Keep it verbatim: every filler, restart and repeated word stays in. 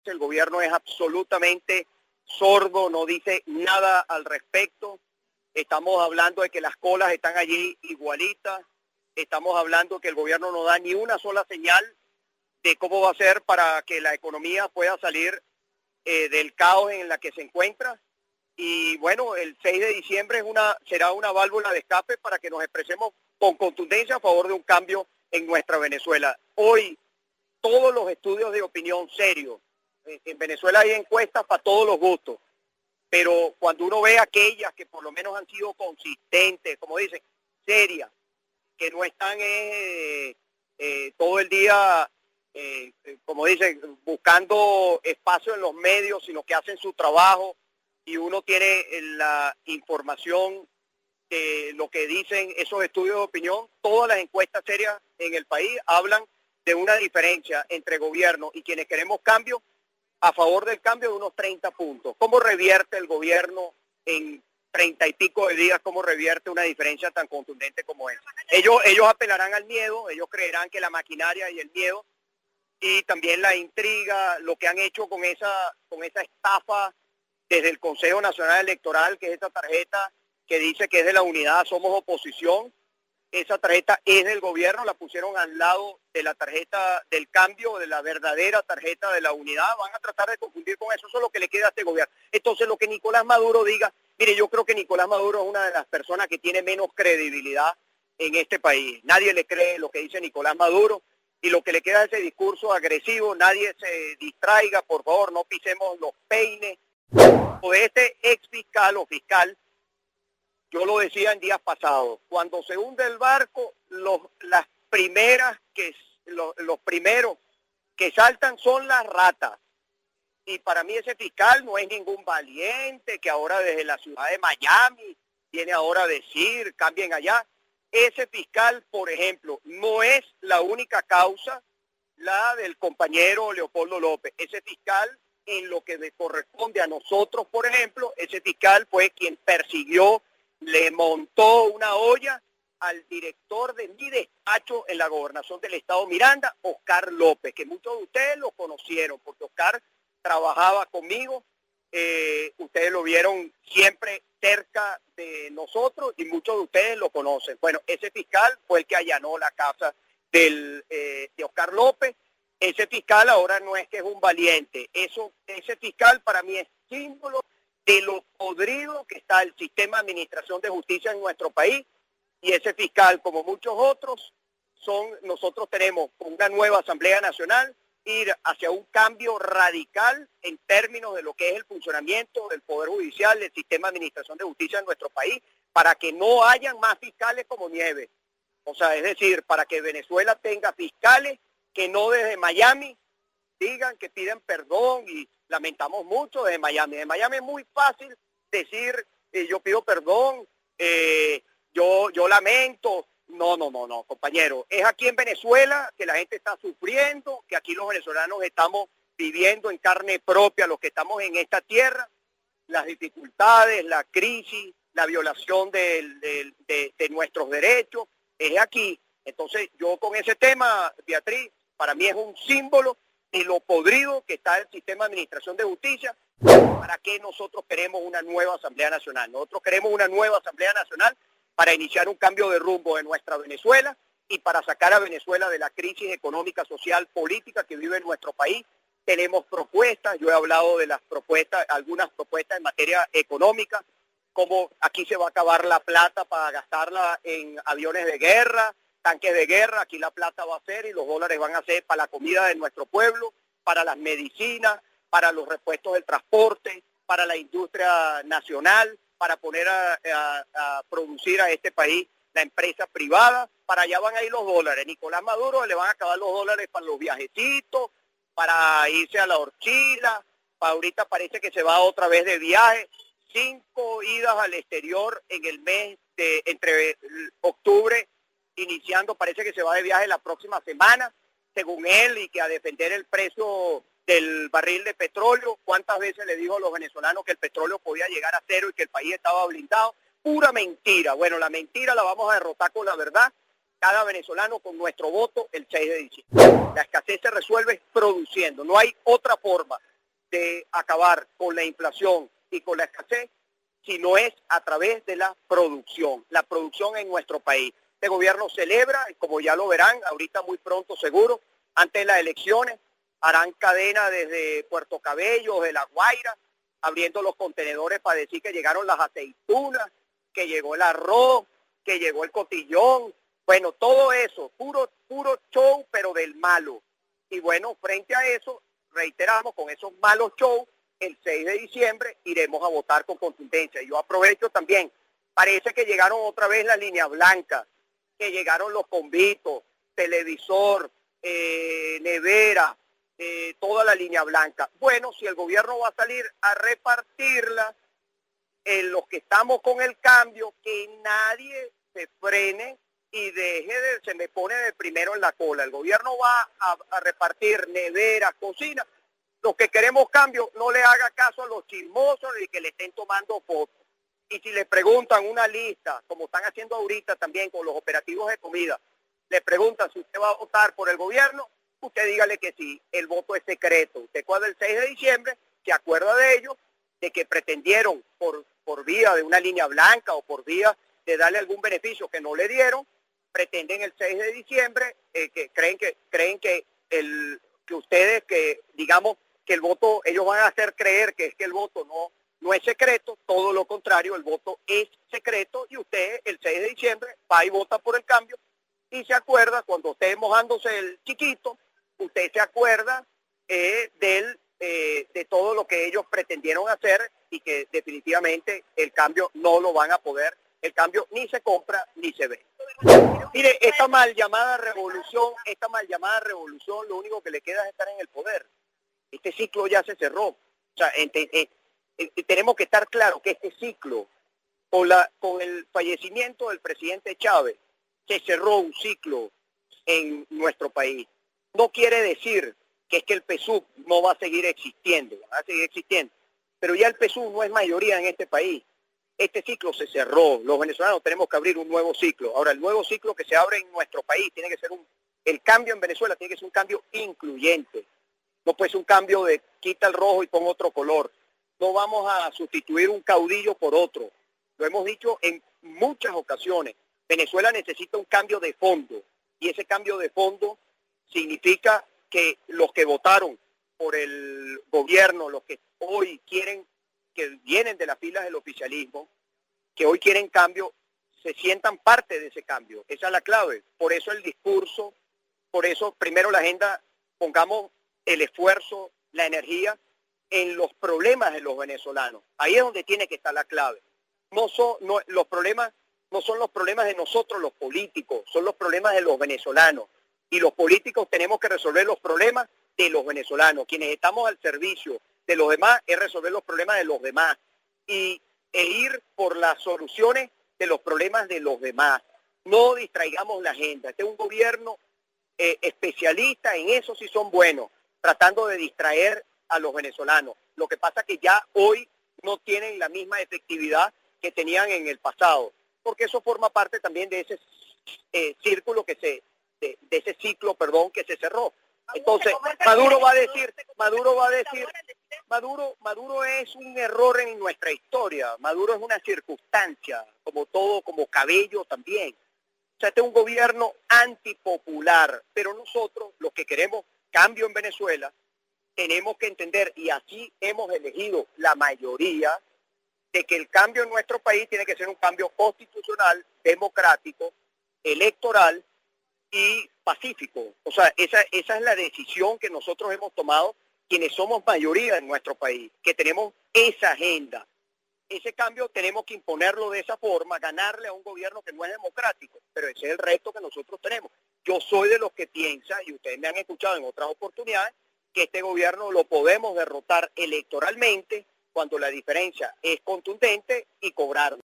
El gobierno es absolutamente sordo, no dice nada al respecto. Estamos hablando de que las colas están allí igualitas. Estamos hablando de que el gobierno no da ni una sola señal de cómo va a ser para que la economía pueda salir eh, del caos en la que se encuentra. Y bueno, el seis de diciembre es una, será una válvula de escape para que nos expresemos con contundencia a favor de un cambio en nuestra Venezuela. Hoy, todos los estudios de opinión serios, en Venezuela hay encuestas para todos los gustos, pero cuando uno ve aquellas que por lo menos han sido consistentes, como dicen, serias, que no están eh, eh, todo el día, eh, como dicen, buscando espacio en los medios, sino que hacen su trabajo y uno tiene la información de lo que dicen esos estudios de opinión. Todas las encuestas serias en el país hablan de una diferencia entre gobierno y quienes queremos cambio, a favor del cambio de unos treinta puntos. ¿Cómo revierte el gobierno en treinta y pico de días? ¿Cómo revierte una diferencia tan contundente como esa? Ellos, ellos apelarán al miedo, ellos creerán que la maquinaria y el miedo y también la intriga, lo que han hecho con esa, con esa estafa desde el Consejo Nacional Electoral, que es esta tarjeta que dice que es de la unidad, somos oposición. Esa tarjeta es del gobierno, la pusieron al lado de la tarjeta del cambio, de la verdadera tarjeta de la unidad. Van a tratar de confundir con eso, eso es lo que le queda a este gobierno. Entonces, lo que Nicolás Maduro diga, mire, yo creo que Nicolás Maduro es una de las personas que tiene menos credibilidad en este país. Nadie le cree lo que dice Nicolás Maduro y lo que le queda es ese discurso agresivo. Nadie se distraiga, por favor, no pisemos los peines. O de este ex fiscal o fiscal, yo lo decía en días pasados, cuando se hunde el barco, los, las primeras que, los, los primeros que saltan son las ratas. Y para mí ese fiscal no es ningún valiente que ahora desde la ciudad de Miami viene ahora a decir, cambien allá. Ese fiscal, por ejemplo, no es la única causa la del compañero Leopoldo López. Ese fiscal, en lo que le corresponde a nosotros, por ejemplo, ese fiscal fue quien persiguió, le montó una olla al director de mi despacho en la gobernación del estado Miranda, Oscar López, que muchos de ustedes lo conocieron, porque Oscar trabajaba conmigo, eh, ustedes lo vieron siempre cerca de nosotros y muchos de ustedes lo conocen. Bueno, ese fiscal fue el que allanó la casa del, eh, de Oscar López. Ese fiscal ahora no es que es un valiente, eso, ese fiscal para mí es símbolo de lo podrido que está el sistema de administración de justicia en nuestro país, y ese fiscal, como muchos otros, son nosotros tenemos una nueva Asamblea Nacional, ir hacia un cambio radical en términos de lo que es el funcionamiento del Poder Judicial, del sistema de administración de justicia en nuestro país, para que no hayan más fiscales como nieve. O sea, es decir, para que Venezuela tenga fiscales que no desde Miami digan que piden perdón, y lamentamos mucho desde Miami. De Miami es muy fácil decir, eh, yo pido perdón, eh, yo, yo lamento. No, no, no, no, compañero. Es aquí en Venezuela que la gente está sufriendo, que aquí los venezolanos estamos viviendo en carne propia, los que estamos en esta tierra, las dificultades, la crisis, la violación de, de, de, de nuestros derechos, es aquí. Entonces, yo con ese tema, Beatriz, para mí es un símbolo de lo podrido que está el sistema de administración de justicia. ¿Para qué nosotros queremos una nueva Asamblea Nacional? Nosotros queremos una nueva Asamblea Nacional para iniciar un cambio de rumbo en nuestra Venezuela y para sacar a Venezuela de la crisis económica, social, política que vive en nuestro país. Tenemos propuestas, yo he hablado de las propuestas, algunas propuestas en materia económica, como aquí se va a acabar la plata para gastarla en aviones de guerra, tanques de guerra, aquí la plata va a ser y los dólares van a ser para la comida de nuestro pueblo, para las medicinas, para los repuestos del transporte, para la industria nacional, para poner a, a, a producir a este país la empresa privada. Para allá van a ir los dólares. Nicolás Maduro le van a acabar los dólares para los viajecitos, para irse a la horchila, para ahorita parece que se va otra vez de viaje. Cinco idas al exterior en el mes de entre octubre, iniciando, parece que se va de viaje la próxima semana, según él, y que a defender el precio del barril de petróleo. ¿Cuántas veces le dijo a los venezolanos que el petróleo podía llegar a cero y que el país estaba blindado? Pura mentira. Bueno, la mentira la vamos a derrotar con la verdad, cada venezolano con nuestro voto el seis de diciembre. La escasez se resuelve produciendo, no hay otra forma de acabar con la inflación y con la escasez, sino es a través de la producción, la producción en nuestro país. Este gobierno celebra, como ya lo verán, ahorita muy pronto seguro, antes de las elecciones, harán cadena desde Puerto Cabello, de La Guaira, abriendo los contenedores para decir que llegaron las aceitunas, que llegó el arroz, que llegó el cotillón. Bueno, todo eso, puro, puro show, pero del malo. Y bueno, frente a eso, reiteramos, con esos malos shows, el seis de diciembre iremos a votar con contundencia. Yo aprovecho también, parece que llegaron otra vez las líneas blancas, que llegaron los convitos, televisor, eh, nevera, eh, toda la línea blanca. Bueno, si el gobierno va a salir a repartirla, en los que estamos con el cambio, que nadie se frene y deje de, se me pone de primero en la cola. El gobierno va a, a repartir neveras, cocinas. Los que queremos cambio, no le haga caso a los chismosos ni que le estén tomando fotos. Y si le preguntan una lista, como están haciendo ahorita también con los operativos de comida, le preguntan si usted va a votar por el gobierno, usted dígale que sí, el voto es secreto. Usted cuando el seis de diciembre se acuerda de ellos, de que pretendieron por, por vía de una línea blanca o por vía de darle algún beneficio que no le dieron, pretenden el seis de diciembre, eh, que creen que creen que el que ustedes, que digamos que el voto, ellos van a hacer creer que es que el voto no, no es secreto, todo lo contrario, el voto es secreto y usted el seis de diciembre va y vota por el cambio y se acuerda, cuando esté mojándose el chiquito, usted se acuerda eh, del, eh, de todo lo que ellos pretendieron hacer y que definitivamente el cambio no lo van a poder, el cambio ni se compra ni se ve. Mire, esta mal llamada revolución, esta mal llamada revolución, lo único que le queda es estar en el poder. Este ciclo ya se cerró. O sea, ente, eh, eh, tenemos que estar claros que este ciclo, con, la, con el fallecimiento del presidente Chávez, se cerró un ciclo en nuestro país. No quiere decir que es que el P S U V no va a seguir existiendo, va a seguir existiendo, pero ya el P S U V no es mayoría en este país. Este ciclo se cerró, los venezolanos tenemos que abrir un nuevo ciclo. Ahora, el nuevo ciclo que se abre en nuestro país tiene que ser un, el cambio en Venezuela tiene que ser un cambio incluyente. No puede ser un cambio de quita el rojo y pon otro color. No vamos a sustituir un caudillo por otro. Lo hemos dicho en muchas ocasiones. Venezuela necesita un cambio de fondo y ese cambio de fondo significa que los que votaron por el gobierno, los que hoy quieren, que vienen de las filas del oficialismo, que hoy quieren cambio, se sientan parte de ese cambio. Esa es la clave. Por eso el discurso, por eso primero la agenda, pongamos el esfuerzo, la energía en los problemas de los venezolanos. Ahí es donde tiene que estar la clave. No son, no, los problemas no son los problemas de nosotros los políticos, son los problemas de los venezolanos. Y los políticos tenemos que resolver los problemas de los venezolanos. Quienes estamos al servicio de los demás es resolver los problemas de los demás y, e ir por las soluciones de los problemas de los demás. No distraigamos la agenda. Este es un gobierno eh, especialista, en eso sí son buenos, tratando de distraer a los venezolanos. Lo que pasa es que ya hoy no tienen la misma efectividad que tenían en el pasado, porque eso forma parte también de ese eh, círculo que se, de, de ese ciclo, perdón, que se cerró. Entonces, Maduro va a decir, Maduro va a decir, Maduro, Maduro es un error en nuestra historia, Maduro es una circunstancia, como todo, como Cabello también. O sea, este es un gobierno antipopular, pero nosotros, los que queremos cambio en Venezuela, tenemos que entender, y así hemos elegido la mayoría, de que el cambio en nuestro país tiene que ser un cambio constitucional, democrático, electoral y pacífico. O sea, esa, esa es la decisión que nosotros hemos tomado, quienes somos mayoría en nuestro país, que tenemos esa agenda. Ese cambio tenemos que imponerlo de esa forma, ganarle a un gobierno que no es democrático, pero ese es el reto que nosotros tenemos. Yo soy de los que piensa, y ustedes me han escuchado en otras oportunidades, que este gobierno lo podemos derrotar electoralmente cuando la diferencia es contundente y cobrar.